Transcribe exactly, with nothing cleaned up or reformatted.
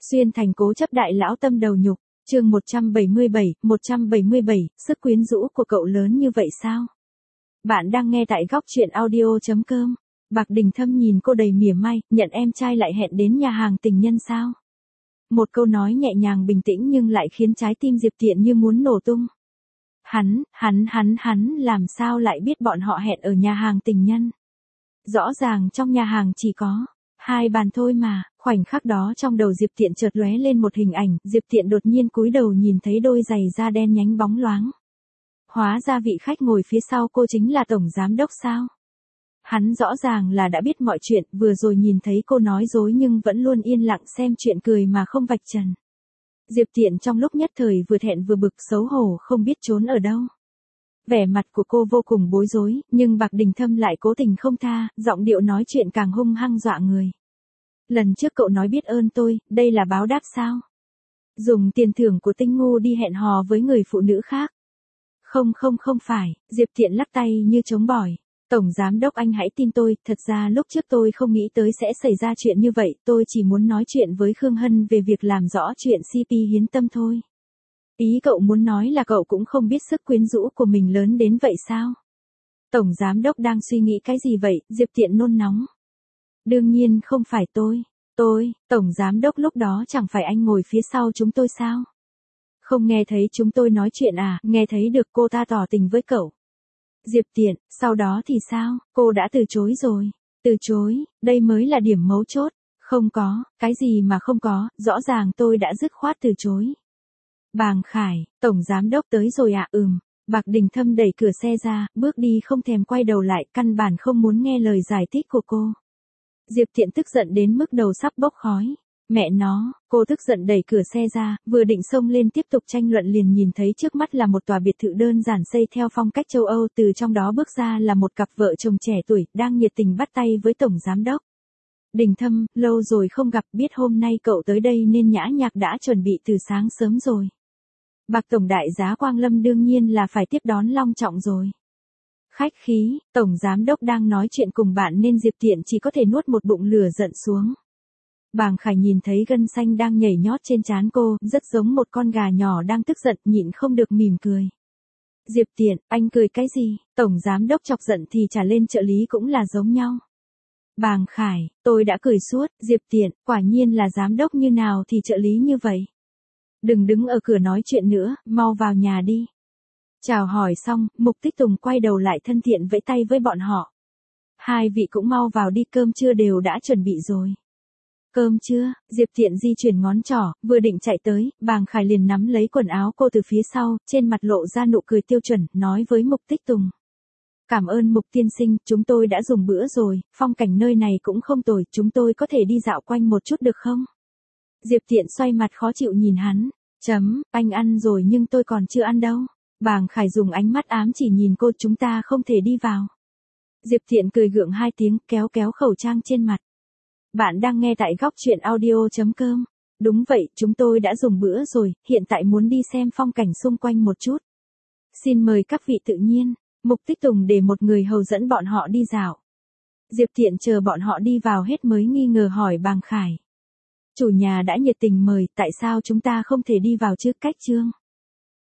Xuyên thành cố chấp đại lão tâm đầu nhục, chương một trăm bảy mươi bảy, một trăm bảy mươi bảy, sức quyến rũ của cậu lớn như vậy sao? Bạn đang nghe tại góc truyện audio chấm com. Bạc Đình Thâm nhìn cô đầy mỉa mai, nhận em trai lại hẹn đến nhà hàng tình nhân sao? Một câu nói nhẹ nhàng bình tĩnh nhưng lại khiến trái tim Diệp Tiện như muốn nổ tung. Hắn, hắn, hắn, hắn làm sao lại biết bọn họ hẹn ở nhà hàng tình nhân? Rõ ràng trong nhà hàng chỉ có hai bàn thôi mà. Khoảnh khắc đó trong đầu Diệp Tiện chợt lóe lên một hình ảnh, Diệp Tiện đột nhiên cúi đầu nhìn thấy đôi giày da đen nhánh bóng loáng. Hóa ra vị khách ngồi phía sau cô chính là tổng giám đốc sao? Hắn rõ ràng là đã biết mọi chuyện, vừa rồi nhìn thấy cô nói dối nhưng vẫn luôn yên lặng xem chuyện cười mà không vạch trần. Diệp Tiện trong lúc nhất thời vừa thẹn vừa bực, xấu hổ không biết trốn ở đâu. Vẻ mặt của cô vô cùng bối rối, nhưng Bạc Đình Thâm lại cố tình không tha, giọng điệu nói chuyện càng hung hăng dọa người. Lần trước cậu nói biết ơn tôi, đây là báo đáp sao? Dùng tiền thưởng của Tinh Ngu đi hẹn hò với người phụ nữ khác. Không không không phải, Diệp Tiện lắc tay như chống bỏi. Tổng giám đốc anh hãy tin tôi, thật ra lúc trước tôi không nghĩ tới sẽ xảy ra chuyện như vậy, tôi chỉ muốn nói chuyện với Khương Hân về việc làm rõ chuyện xê pê hiến tâm thôi. Ý cậu muốn nói là cậu cũng không biết sức quyến rũ của mình lớn đến vậy sao? Tổng giám đốc đang suy nghĩ cái gì vậy? Diệp Tiện nôn nóng. Đương nhiên không phải tôi. Tôi, tổng giám đốc lúc đó chẳng phải anh ngồi phía sau chúng tôi sao? Không nghe thấy chúng tôi nói chuyện à? Nghe thấy được cô ta tỏ tình với cậu. Diệp Tiện, sau đó thì sao? Cô đã từ chối rồi. Từ chối, đây mới là điểm mấu chốt. Không có, cái gì mà không có, rõ ràng tôi đã dứt khoát từ chối. Bàng Khải, tổng giám đốc tới rồi ạ. À? Ừm. Bạc Đình Thâm đẩy cửa xe ra, bước đi không thèm quay đầu lại, căn bản không muốn nghe lời giải thích của cô. Diệp Tiện tức giận đến mức đầu sắp bốc khói. Mẹ nó, cô tức giận đẩy cửa xe ra, vừa định xông lên tiếp tục tranh luận liền nhìn thấy trước mắt là một tòa biệt thự đơn giản xây theo phong cách châu Âu, từ trong đó bước ra là một cặp vợ chồng trẻ tuổi, đang nhiệt tình bắt tay với tổng giám đốc. Đình Thâm, lâu rồi không gặp, biết hôm nay cậu tới đây nên nhã nhạc đã chuẩn bị từ sáng sớm rồi. Bạc tổng đại giá Quang Lâm đương nhiên là phải tiếp đón long trọng rồi. Khách khí, tổng giám đốc đang nói chuyện cùng bạn nên Diệp Tiện chỉ có thể nuốt một bụng lửa giận xuống. Bàng Khải nhìn thấy gân xanh đang nhảy nhót trên trán cô, rất giống một con gà nhỏ đang tức giận, nhịn không được mỉm cười. Diệp Tiện, anh cười cái gì? Tổng giám đốc chọc giận thì trả lên trợ lý cũng là giống nhau. Bàng Khải, tôi đã cười suốt. Diệp Tiện, quả nhiên là giám đốc như nào thì trợ lý như vậy. Đừng đứng ở cửa nói chuyện nữa, mau vào nhà đi. Chào hỏi xong, Mục Tích Tùng quay đầu lại thân thiện vẫy tay với bọn họ. Hai vị cũng mau vào đi, cơm trưa đều đã chuẩn bị rồi. Cơm trưa? Diệp Tiện di chuyển ngón trỏ, vừa định chạy tới, Bàng Khải liền nắm lấy quần áo cô từ phía sau, trên mặt lộ ra nụ cười tiêu chuẩn, nói với Mục Tích Tùng. Cảm ơn Mục tiên sinh, chúng tôi đã dùng bữa rồi, phong cảnh nơi này cũng không tồi, chúng tôi có thể đi dạo quanh một chút được không? Diệp Tiện xoay mặt khó chịu nhìn hắn. Chấm, anh ăn rồi nhưng tôi còn chưa ăn đâu. Bàng Khải dùng ánh mắt ám chỉ nhìn cô, chúng ta không thể đi vào. Diệp Tiện cười gượng hai tiếng, kéo kéo khẩu trang trên mặt. Bạn đang nghe tại góc truyện audio chấm com. Đúng vậy, chúng tôi đã dùng bữa rồi, hiện tại muốn đi xem phong cảnh xung quanh một chút. Xin mời các vị tự nhiên. Mục Tích Tùng để một người hầu dẫn bọn họ đi dạo. Diệp Tiện chờ bọn họ đi vào hết mới nghi ngờ hỏi Bàng Khải. Chủ nhà đã nhiệt tình mời, tại sao chúng ta không thể đi vào chứ? Cách chương.